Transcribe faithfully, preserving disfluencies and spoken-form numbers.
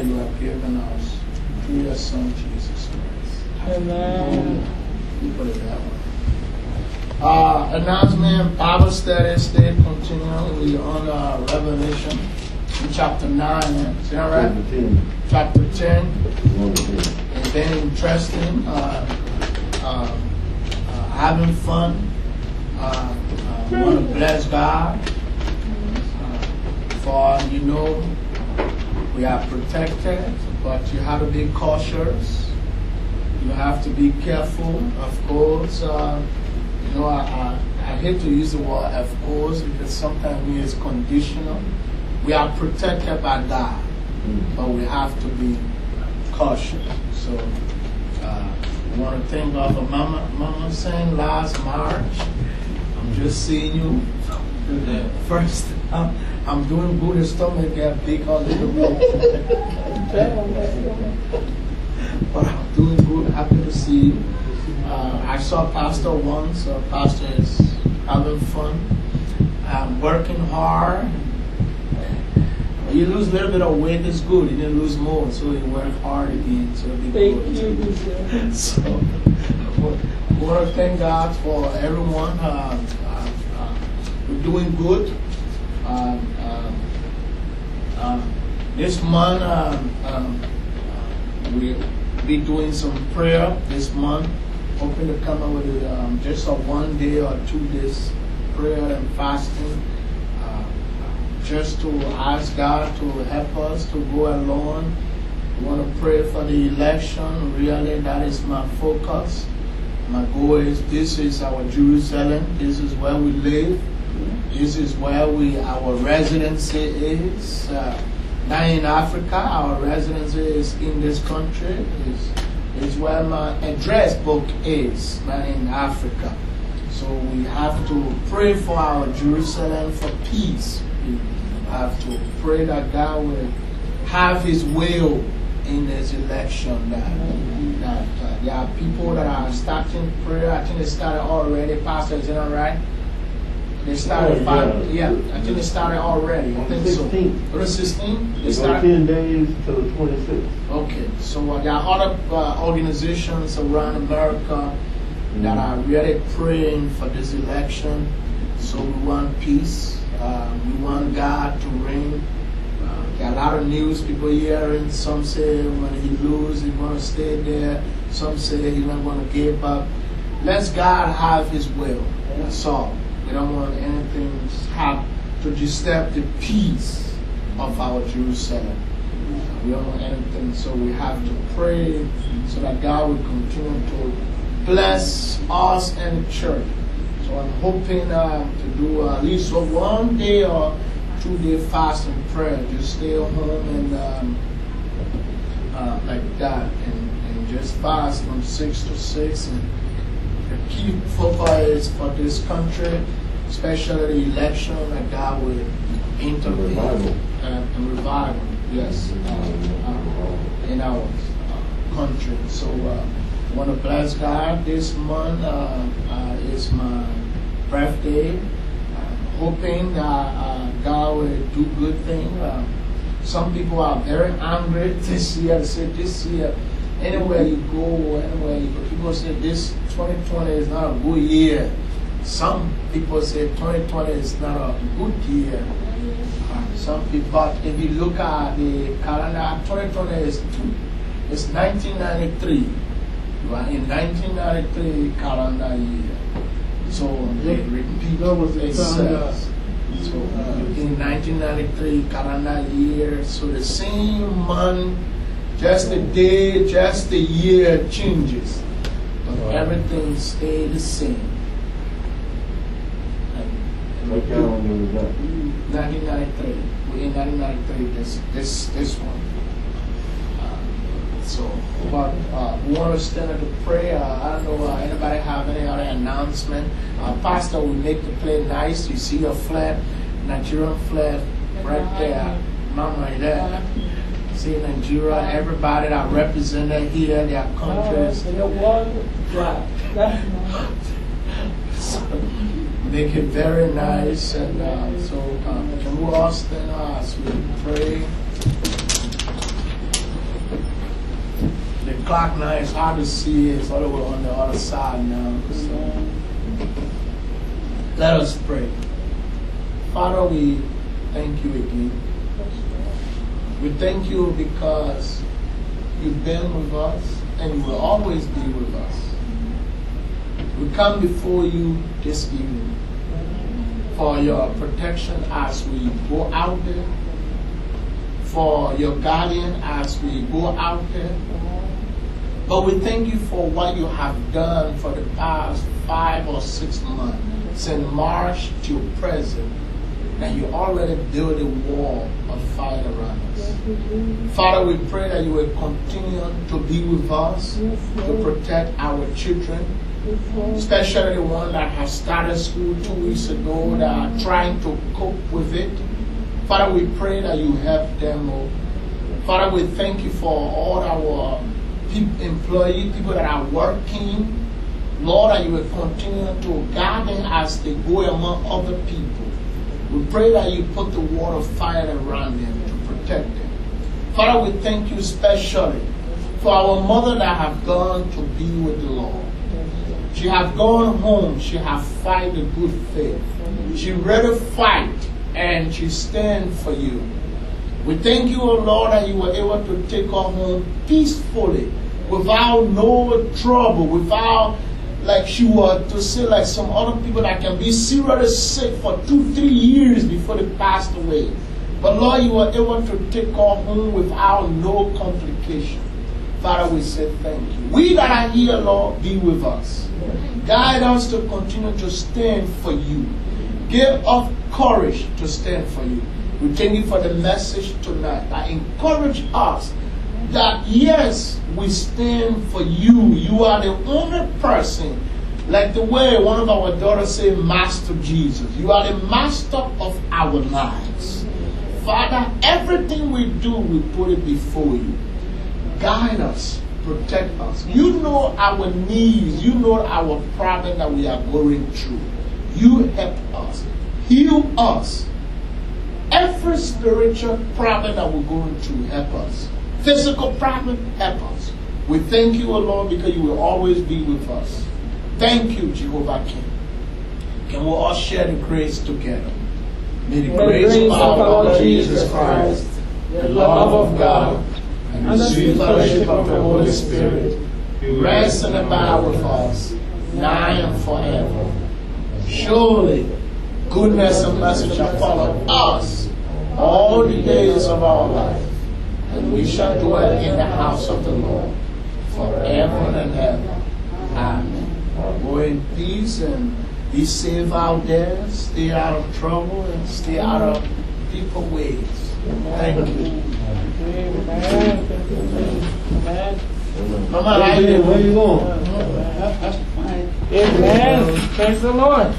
you have given us through your Son, Jesus Christ. Amen. You put it that way. Uh, announcement, Bible study, stay continuing. We on uh, Revelation chapter nine. Is that right? Chapter ten. And then interesting, uh, uh, uh, having fun. Uh, uh, want to bless God. Uh, for, you know, we are protected, but you have to be cautious. You have to be careful, of course. Uh, You know, I, I, I hate to use the word of course because sometimes it's conditional. We are protected by God, but we have to be cautious. So, uh, I want to thank God for Mama, Mama saying last March, I'm just seeing you. First, I'm, I'm doing good, the stomach get big a little bit. But I'm doing good, happy to see you. Uh, I saw Pastor once. Uh, Pastor is having fun, um, working hard. You lose a little bit of weight, it's good. You didn't lose more, so you work hard again. So it'll be Thank good. you. So I want to thank God for everyone. Uh, uh, uh, we're doing good. Um, um, uh, this month, um, um, uh, we'll be doing some prayer this month. Hoping to come up with um, just a one day or two days prayer and fasting, uh, just to ask God to help us to go along. We want to pray for the election. Really, that is my focus. My goal is this is our Jerusalem. This is where we live. This is where we our residency is. Uh, now in Africa, our residency is in this country. Is is where my address book is, man, in Africa. So we have to pray for our Jerusalem for peace. We have to pray that God will have His will in this election. That, that uh, there are people that are starting prayer. I think they started already. Pastor, is that right? They started, oh, yeah. yeah, I think they started already. I think so. On the sixteenth? They started ten days to the twenty-sixth. Okay, so uh, there are other uh, organizations around America mm-hmm. that are really praying for this election. So we want peace. Uh, we want God to reign. Uh, there are a lot of news people hearing. Some say when he loses, he's going to stay there. Some say he's not going to give up. Let God have His will. That's all. We don't want anything to disturb the peace of our Jerusalem. We don't want anything, so we have to pray so that God will continue to bless us and the church. So I'm hoping uh, to do uh, at least a one day or two day fast and prayer. Just stay at home and um, uh, like that, and, and just fast from six to six. And the key focus is for this country, especially the election, that God will intervene and, and revival. Yes, uh, uh, in our uh, country. So uh, I want to bless God. This month uh, uh, is my birthday. I'm hoping that uh, God will do good things. Uh, some people are very angry this year. They say this year, anywhere you go, anywhere you go, people say this twenty twenty is not a good year. Some people say twenty twenty is not a good year. Some people, but if you look at the calendar, twenty twenty is two, it's nineteen ninety-three. You are in nineteen ninety-three calendar year. So they repeat itself. So uh, in nineteen ninety-three calendar year, so the same month, just the day, just the year changes, but everything stays the same. What calendar was that? nineteen ninety-three. We're in nineteen ninety-three. This this this one. Uh, so, but uh, we want to stand up to pray. Uh, I don't know. Uh, anybody have any other announcement? Uh, Pastor, we make the play nice. You see your flag, Nigerian flag, right there. Mama, there. See Nigeria. Everybody that represented here, their countries. Make it very nice, and uh, so uh, can we all stand uh, as we pray? o'clock now. It's hard to see. It's all the way on the other side now. So let us pray. Father, we thank you again. We thank you because you've been with us and you will always be with us. We come before you this evening for your protection as we go out there, for your guardian as we go out there. But we thank you for what you have done for the past five or six months, since March to present, and you already built a wall of fire around us. Father, we pray that you will continue to be with us, to protect our children, especially the ones that have started school two weeks ago that are trying to cope with it. Father, we pray that you help them. Oh. Father, we thank you for all our pe- employees, people that are working. Lord, that you will continue to guide them as they go among other people. We pray that you put the wall of fire around them to protect them. Father, we thank you especially for our mother that have gone to be with the Lord. She have gone home. She have fight the good faith. She ready fight and she stand for you. We thank you, O Lord, that you were able to take her home peacefully, without no trouble, without like she was to say like some other people that can be seriously sick for two, three years before they passed away. But Lord, you were able to take her home without no complication. Father, we say thank you. We that are here, Lord, be with us. Guide us to continue to stand for you. Give us courage to stand for you. We thank you for the message tonight that encourage us that yes, we stand for you. You are the only person, like the way one of our daughters say, Master Jesus. You are the master of our lives. Father, everything we do, we put it before you. Guide us, protect us. You know our needs. You know our problem that we are going through. You help us. Heal us. Every spiritual problem that we're going through, help us. Physical problem, help us. We thank you, O Lord, because you will always be with us. Thank you, Jehovah King. Can we all share the grace together? May the grace of our Lord Jesus Christ, the love of God, and the sweet fellowship of the Holy Spirit rest and abide with us now and forever. Surely, goodness and mercy shall follow us all the days of our life, and we shall dwell in the house of the Lord forever and ever. Amen. Go in peace and be safe out there. Stay out of trouble and stay out of people's ways. Thank you. Amen. Amen. Mama, where you going? Amen. Praise the Lord.